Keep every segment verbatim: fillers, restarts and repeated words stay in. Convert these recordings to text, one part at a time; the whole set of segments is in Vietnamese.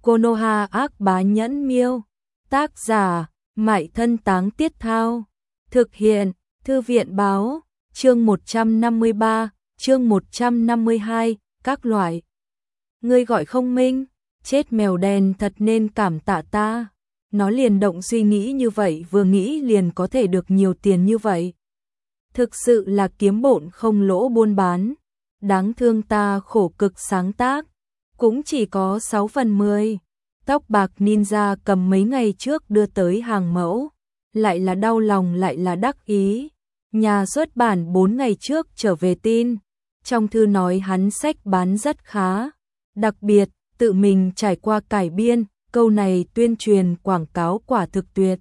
Konoha ác bá nhẫn miêu. Tác giả, Mại Thân Táng Tiết Thao. Thực hiện, Thư viện báo, chương một trăm năm mươi ba, chương một trăm năm mươi hai, các loại. Ngươi gọi không minh, chết mèo đen thật nên cảm tạ ta. Nó liền động suy nghĩ như vậy, vừa nghĩ liền có thể được nhiều tiền như vậy. Thực sự là kiếm bộn không lỗ buôn bán. Đáng thương ta khổ cực sáng tác, cũng chỉ có sáu phần mười. Tóc bạc ninja cầm mấy ngày trước đưa tới hàng mẫu, lại là đau lòng lại là đắc ý. Nhà xuất bản bốn ngày trước trở về tin, trong thư nói hắn sách bán rất khá, đặc biệt tự mình trải qua cải biên, câu này tuyên truyền quảng cáo quả thực tuyệt.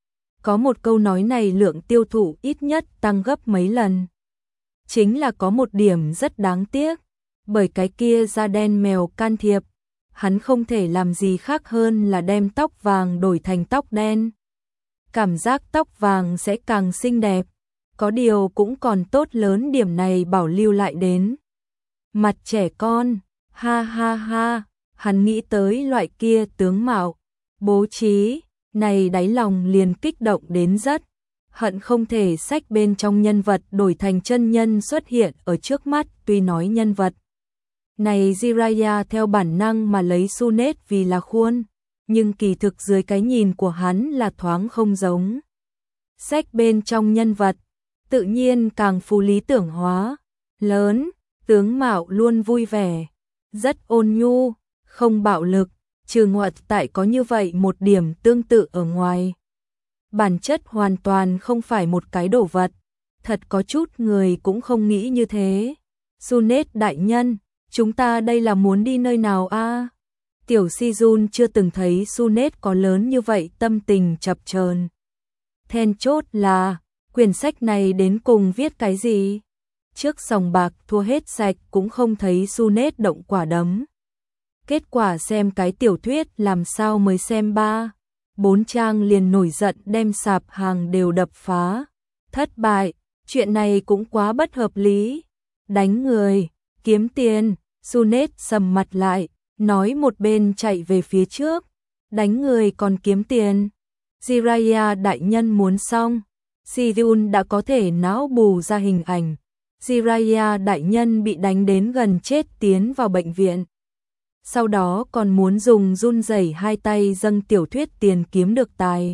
Có một câu nói này lượng tiêu thụ ít nhất tăng gấp mấy lần. Chính là có một điểm rất đáng tiếc, bởi cái kia da đen mèo can thiệp, hắn không thể làm gì khác hơn là đem tóc vàng đổi thành tóc đen. Cảm giác tóc vàng sẽ càng xinh đẹp, có điều cũng còn tốt lớn điểm này bảo lưu lại đến. Mặt trẻ con, ha ha ha, hắn nghĩ tới loại kia tướng mạo, bố trí, này đáy lòng liền kích động đến rất. Hận không thể sách bên trong nhân vật đổi thành chân nhân xuất hiện ở trước mắt, tuy nói nhân vật này Jiraiya theo bản năng mà lấy Sunet vì là khuôn, nhưng kỳ thực dưới cái nhìn của hắn là thoáng không giống. Sách bên trong nhân vật, tự nhiên càng phù lý tưởng hóa, lớn, tướng mạo luôn vui vẻ, rất ôn nhu, không bạo lực, trừ ngoại tại có như vậy một điểm tương tự ở ngoài. Bản chất hoàn toàn không phải một cái đồ vật, thật có chút người cũng không nghĩ như thế. Sunet đại nhân, chúng ta đây là muốn đi nơi nào a? À? Tiểu Sijun chưa từng thấy Sunet có lớn như vậy, tâm tình chập chờn. Then chốt là, quyển sách này đến cùng viết cái gì? Trước sòng bạc thua hết sạch cũng không thấy Sunet động quả đấm. Kết quả xem cái tiểu thuyết làm sao mới xem ba, bốn trang liền nổi giận đem sạp hàng đều đập phá. Thất bại, chuyện này cũng quá bất hợp lý. Đánh người, kiếm tiền, Sunet sầm mặt lại, nói một bên chạy về phía trước. Đánh người còn kiếm tiền. Jiraiya đại nhân muốn xong. Sijun đã có thể não bù ra hình ảnh. Jiraiya đại nhân bị đánh đến gần chết tiến vào bệnh viện. Sau đó còn muốn dùng run rẩy hai tay dâng tiểu thuyết tiền kiếm được tài.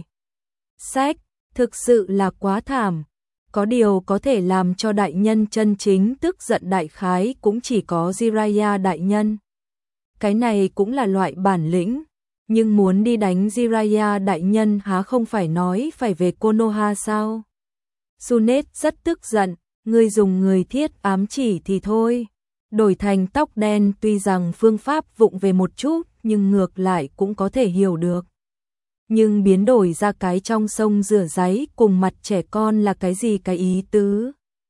Sách, thực sự là quá thảm. Có điều có thể làm cho đại nhân chân chính tức giận đại khái cũng chỉ có Jiraiya đại nhân. Cái này cũng là loại bản lĩnh, nhưng muốn đi đánh Jiraiya đại nhân há không phải nói phải về Konoha sao? Sunet rất tức giận, ngươi dùng người thiết ám chỉ thì thôi. Đổi thành tóc đen tuy rằng phương pháp vụng về một chút, nhưng ngược lại cũng có thể hiểu được. Nhưng biến đổi ra cái trong sông rửa ráy cùng mặt trẻ con là cái gì cái ý tứ?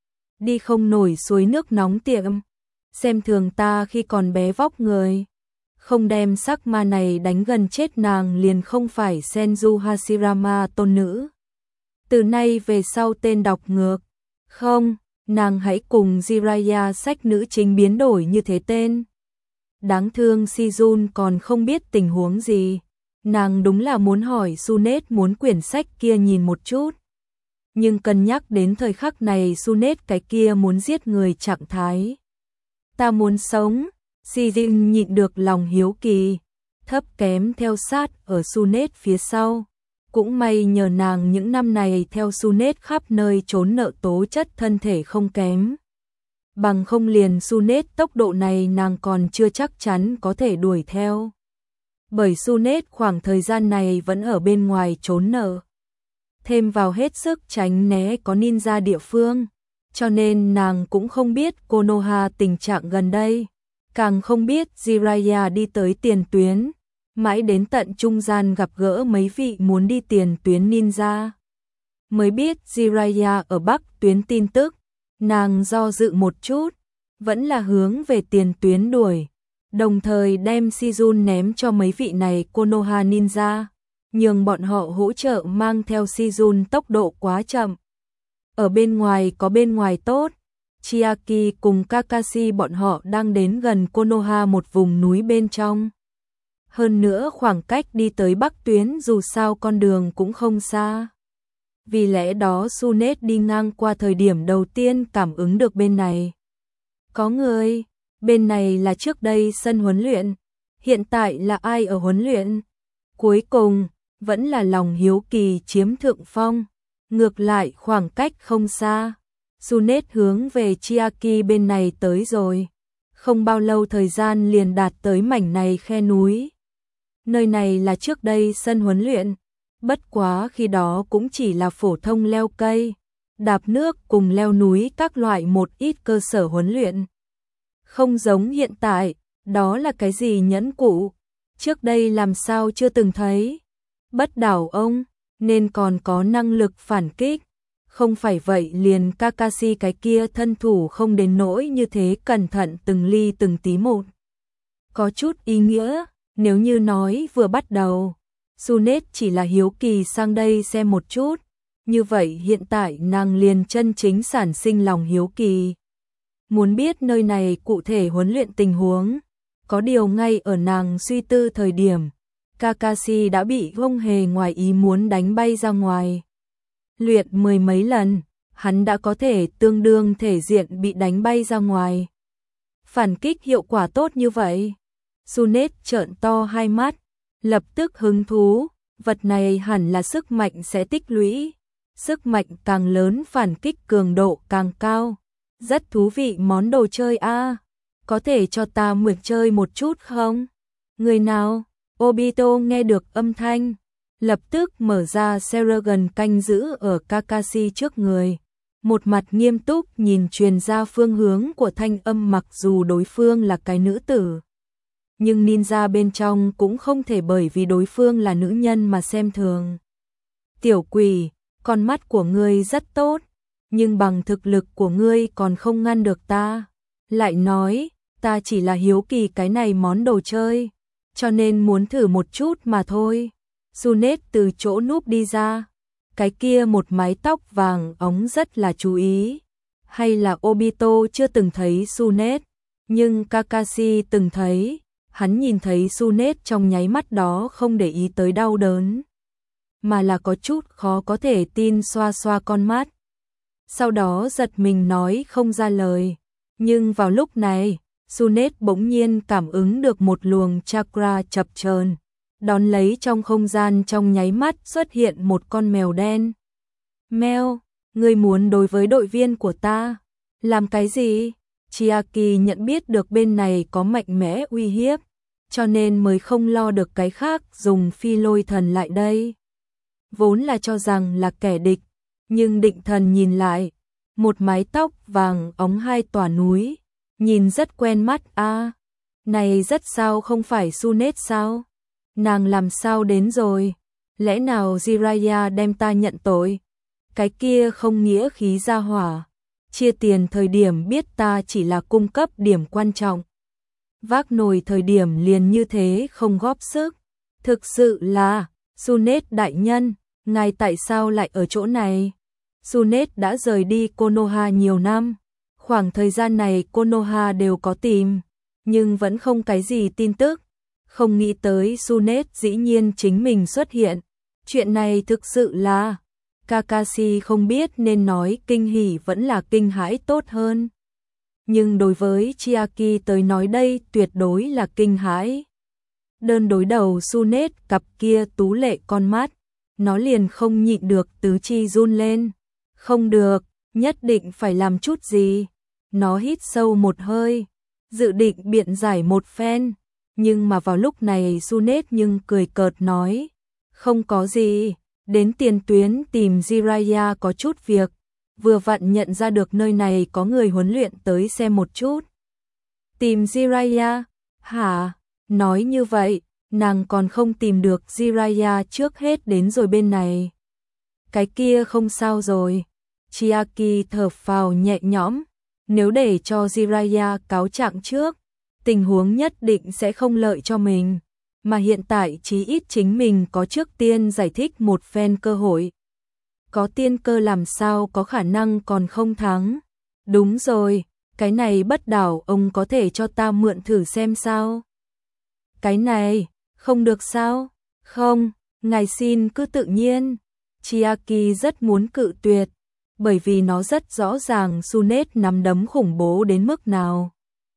Đi không nổi suối nước nóng tiệm, xem thường ta khi còn bé vóc người. Không đem sắc ma này đánh gần chết nàng liền không phải Senju Hashirama tôn nữ. Từ nay về sau tên đọc ngược. Không, nàng hãy cùng Jiraiya sách nữ chính biến đổi như thế tên. Đáng thương Sijun còn không biết tình huống gì. Nàng đúng là muốn hỏi Sunet muốn quyển sách kia nhìn một chút. Nhưng cân nhắc đến thời khắc này Sunet cái kia muốn giết người trạng thái. Ta muốn sống, Sijun nhịn được lòng hiếu kỳ, thấp kém theo sát ở Sunet phía sau. Cũng may nhờ nàng những năm này theo Sunet khắp nơi trốn nợ tố chất thân thể không kém. Bằng không liền Sunet tốc độ này nàng còn chưa chắc chắn có thể đuổi theo. Bởi Sunet khoảng thời gian này vẫn ở bên ngoài trốn nợ. Thêm vào hết sức tránh né có ninja địa phương, cho nên nàng cũng không biết Konoha tình trạng gần đây. Càng không biết Jiraiya đi tới tiền tuyến. Mãi đến tận trung gian gặp gỡ mấy vị muốn đi tiền tuyến ninja. Mới biết Jiraiya ở Bắc tuyến tin tức. Nàng do dự một chút, vẫn là hướng về tiền tuyến đuổi. Đồng thời đem Sijun ném cho mấy vị này Konoha ninja, nhường bọn họ hỗ trợ mang theo Sijun tốc độ quá chậm. Ở bên ngoài có bên ngoài tốt, Chiaki cùng Kakashi bọn họ đang đến gần Konoha một vùng núi bên trong. Hơn nữa khoảng cách đi tới Bắc Tuyến dù sao con đường cũng không xa. Vì lẽ đó Sunet đi ngang qua thời điểm đầu tiên cảm ứng được bên này. Có người, bên này là trước đây sân huấn luyện, hiện tại là ai ở huấn luyện? Cuối cùng, vẫn là lòng hiếu kỳ chiếm thượng phong, ngược lại khoảng cách không xa. Sunet hướng về Chiaki bên này tới rồi, không bao lâu thời gian liền đạt tới mảnh này khe núi. Nơi này là trước đây sân huấn luyện, bất quá khi đó cũng chỉ là phổ thông leo cây, đạp nước cùng leo núi các loại một ít cơ sở huấn luyện. Không giống hiện tại, đó là cái gì nhẫn cụ, trước đây làm sao chưa từng thấy. Bất đảo ông, nên còn có năng lực phản kích, không phải vậy liền Kakashi cái kia thân thủ không đến nỗi như thế cẩn thận từng ly từng tí một. Có chút ý nghĩa, nếu như nói vừa bắt đầu, Sunet chỉ là hiếu kỳ sang đây xem một chút, như vậy hiện tại nàng liền chân chính sản sinh lòng hiếu kỳ. Muốn biết nơi này cụ thể huấn luyện tình huống, có điều ngay ở nàng suy tư thời điểm, Kakashi đã bị không hề ngoài ý muốn đánh bay ra ngoài. Luyện mười mấy lần, hắn đã có thể tương đương thể diện bị đánh bay ra ngoài. Phản kích hiệu quả tốt như vậy. Sunet trợn to hai mắt, lập tức hứng thú, vật này hẳn là sức mạnh sẽ tích lũy. Sức mạnh càng lớn phản kích cường độ càng cao. Rất thú vị món đồ chơi a, có thể cho ta mượn chơi một chút không? Người nào? Obito nghe được âm thanh, lập tức mở ra Seragon canh giữ ở Kakashi trước người. Một mặt nghiêm túc nhìn truyền ra phương hướng của thanh âm mặc dù đối phương là cái nữ tử. Nhưng ninja bên trong cũng không thể bởi vì đối phương là nữ nhân mà xem thường. Tiểu quỷ, con mắt của ngươi rất tốt, nhưng bằng thực lực của ngươi còn không ngăn được ta. Lại nói, ta chỉ là hiếu kỳ cái này món đồ chơi, cho nên muốn thử một chút mà thôi. Sunet từ chỗ núp đi ra, cái kia một mái tóc vàng óng rất là chú ý. Hay là Obito chưa từng thấy Sunet, nhưng Kakashi từng thấy, hắn nhìn thấy Sunet trong nháy mắt đó không để ý tới đau đớn, mà là có chút khó có thể tin xoa xoa con mắt. Sau đó giật mình nói không ra lời, nhưng vào lúc này, Sunet bỗng nhiên cảm ứng được một luồng chakra chập chờn, đón lấy trong không gian trong nháy mắt xuất hiện một con mèo đen. Mèo, ngươi muốn đối với đội viên của ta làm cái gì? Chiaki nhận biết được bên này có mạnh mẽ uy hiếp, cho nên mới không lo được cái khác dùng phi lôi thần lại đây. Vốn là cho rằng là kẻ địch, nhưng định thần nhìn lại, một mái tóc vàng óng hai tòa núi, nhìn rất quen mắt a. À, này rất sao không phải Sunet sao? Nàng làm sao đến rồi? Lẽ nào Jiraiya đem ta nhận tội? Cái kia không nghĩa khí ra hỏa, chia tiền thời điểm biết ta chỉ là cung cấp điểm quan trọng, vác nồi thời điểm liền như thế không góp sức. Thực sự là, Sunet đại nhân, ngài tại sao lại ở chỗ này? Sunet đã rời đi Konoha nhiều năm, khoảng thời gian này Konoha đều có tìm, nhưng vẫn không cái gì tin tức. Không nghĩ tới Sunet dĩ nhiên chính mình xuất hiện. Chuyện này thực sự là, Kakashi không biết nên nói kinh hỉ vẫn là kinh hãi tốt hơn. Nhưng đối với Chiaki tới nói đây tuyệt đối là kinh hãi. Đơn đối đầu Sunet cặp kia tú lệ con mắt, nó liền không nhịn được tứ chi run lên. Không được, nhất định phải làm chút gì. Nó hít sâu một hơi, dự định biện giải một phen. Nhưng mà vào lúc này Sunet nhưng cười cợt nói, không có gì, đến tiền tuyến tìm Jiraiya có chút việc, vừa vặn nhận ra được nơi này có người huấn luyện tới xem một chút. Tìm Jiraiya? Hả? Nói như vậy, nàng còn không tìm được Jiraiya trước hết đến rồi bên này. Cái kia không sao rồi. Chiaki thở phào nhẹ nhõm, nếu để cho Jiraiya cáo trạng trước, tình huống nhất định sẽ không lợi cho mình, mà hiện tại chí ít chính mình có trước tiên giải thích một phen cơ hội. Có tiên cơ làm sao có khả năng còn không thắng. Đúng rồi, cái này bất đảo ông có thể cho ta mượn thử xem sao. Cái này, Không được sao? Không, ngài xin cứ tự nhiên. Chiaki rất muốn cự tuyệt, bởi vì nó rất rõ ràng Sunet nắm đấm khủng bố đến mức nào.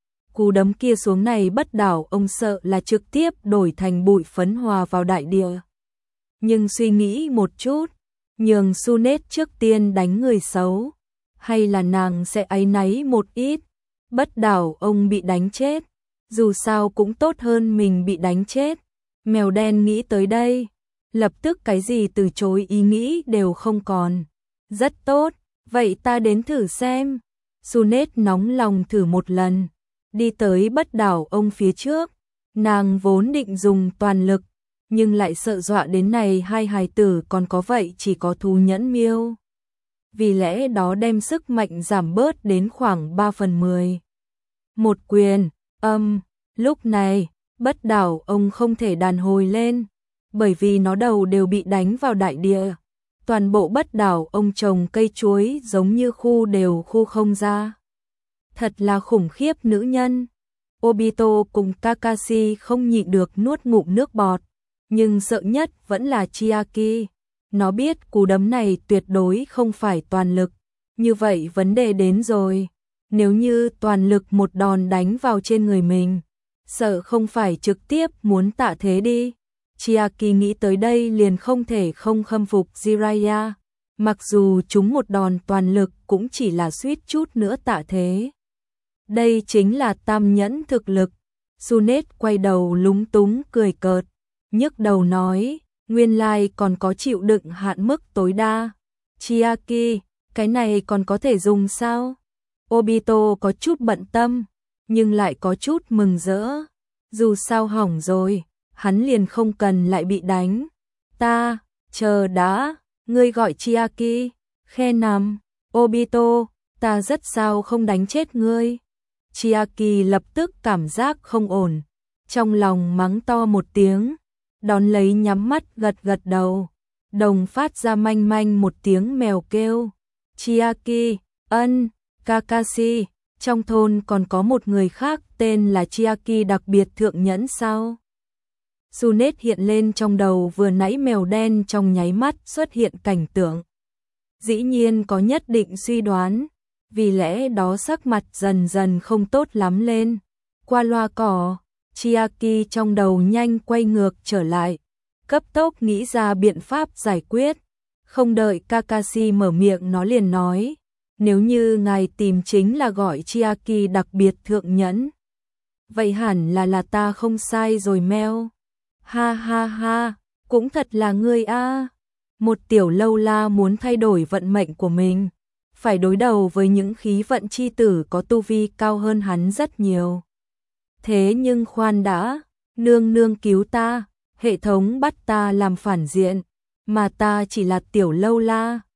Cú đấm kia xuống này Bất Đảo ông sợ là trực tiếp đổi thành bụi phấn hòa vào đại địa. Nhưng suy nghĩ một chút, nhường Sunet trước tiên đánh người xấu, hay là nàng sẽ áy náy một ít. Bất Đảo ông bị đánh chết, dù sao cũng tốt hơn mình bị đánh chết. Mèo đen nghĩ tới đây, lập tức cái gì từ chối ý nghĩ đều không còn. Rất tốt, vậy ta đến thử xem. Sunet nóng lòng thử một lần, đi tới Bất Đảo ông phía trước. Nàng vốn định dùng toàn lực, nhưng lại sợ dọa đến này hai hài tử còn có vậy chỉ có thú nhẫn miêu. Vì lẽ đó đem sức mạnh giảm bớt đến khoảng ba phần mười. Một quyền, âm, lúc này, Bất Đảo ông không thể đàn hồi lên, bởi vì nó đầu đều bị đánh vào đại địa. Toàn bộ Bất Đảo ông trồng cây chuối giống như khu đều khu không ra. Thật là khủng khiếp nữ nhân. Obito cùng Kakashi không nhịn được nuốt ngụm nước bọt, nhưng sợ nhất vẫn là Chiaki. Nó biết cú đấm này tuyệt đối không phải toàn lực. Như vậy vấn đề đến rồi. Nếu như toàn lực một đòn đánh vào trên người mình, sợ không phải trực tiếp muốn tạ thế đi. Chiaki nghĩ tới đây liền không thể không khâm phục Jiraiya. Mặc dù chúng một đòn toàn lực cũng chỉ là suýt chút nữa tạ thế. Đây chính là tam nhẫn thực lực. Sunet quay đầu lúng túng cười cợt, nhức đầu nói, nguyên lai còn có chịu đựng hạn mức tối đa. Chiaki, cái này còn có thể dùng sao? Obito có chút bận tâm, nhưng lại có chút mừng rỡ. Dù sao hỏng rồi, hắn liền không cần lại bị đánh. Ta, chờ đã, ngươi gọi Chiaki, khe nằm. Obito, ta rất sao không đánh chết ngươi. Chiaki lập tức cảm giác không ổn, trong lòng mắng to một tiếng, đón lấy nhắm mắt gật gật đầu, đồng phát ra manh manh một tiếng mèo kêu. Chiaki, ân, Kakashi, trong thôn còn có một người khác tên là Chiaki đặc biệt thượng nhẫn sao? Sunet hiện lên trong đầu vừa nãy mèo đen trong nháy mắt xuất hiện cảnh tượng. Dĩ nhiên có nhất định suy đoán, vì lẽ đó sắc mặt dần dần không tốt lắm lên. Qua loa cỏ, Chiaki trong đầu nhanh quay ngược trở lại, cấp tốc nghĩ ra biện pháp giải quyết. Không đợi Kakashi mở miệng nó liền nói, nếu như ngài tìm chính là gọi Chiaki đặc biệt thượng nhẫn, vậy hẳn là là ta không sai rồi meo. Ha ha ha, cũng thật là ngươi a. Một tiểu lâu la muốn thay đổi vận mệnh của mình, phải đối đầu với những khí vận chi tử có tu vi cao hơn hắn rất nhiều. Thế nhưng khoan đã, nương nương cứu ta, hệ thống bắt ta làm phản diện, mà ta chỉ là tiểu lâu la.